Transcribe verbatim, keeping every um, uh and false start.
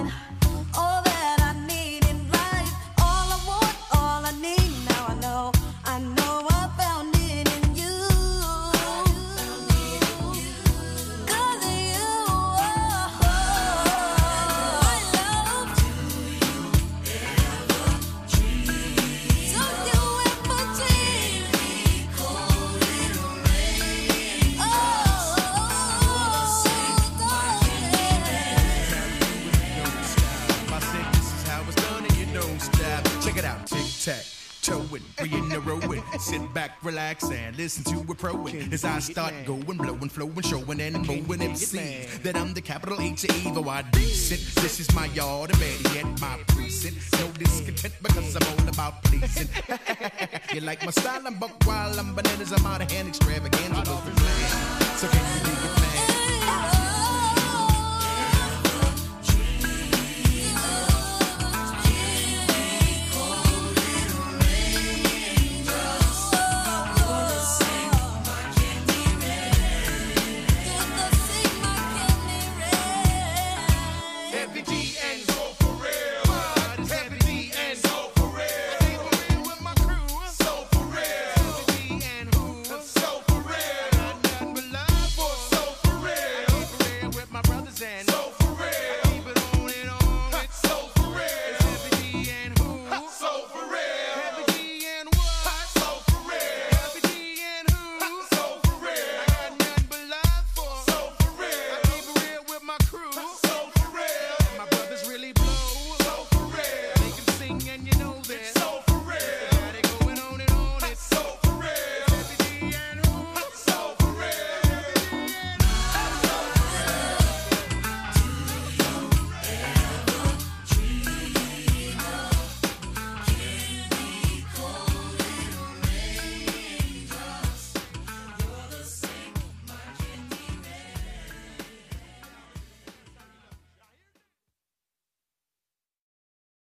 all that I need in life, all I want, all I need. Now I know, I know I found it in you. Cause of you, oh, my love. Do you ever dream? Do you ever dream? Cold little rain. Oh, I said this is how it's done and you don't stop. Check it out, tic tac, toe it, three in a row it. Sit back, relax and listen to a pro it. As I start going, blowing, flowing, showing and mowing M Cs that I'm the capital H of evil. I decent. This is my yard and better yet my precinct. No discontent because I'm all about pleasing. You like my style? I'm buck wild, I'm bananas, I'm out of hand extravaganza. So can you dig it, man?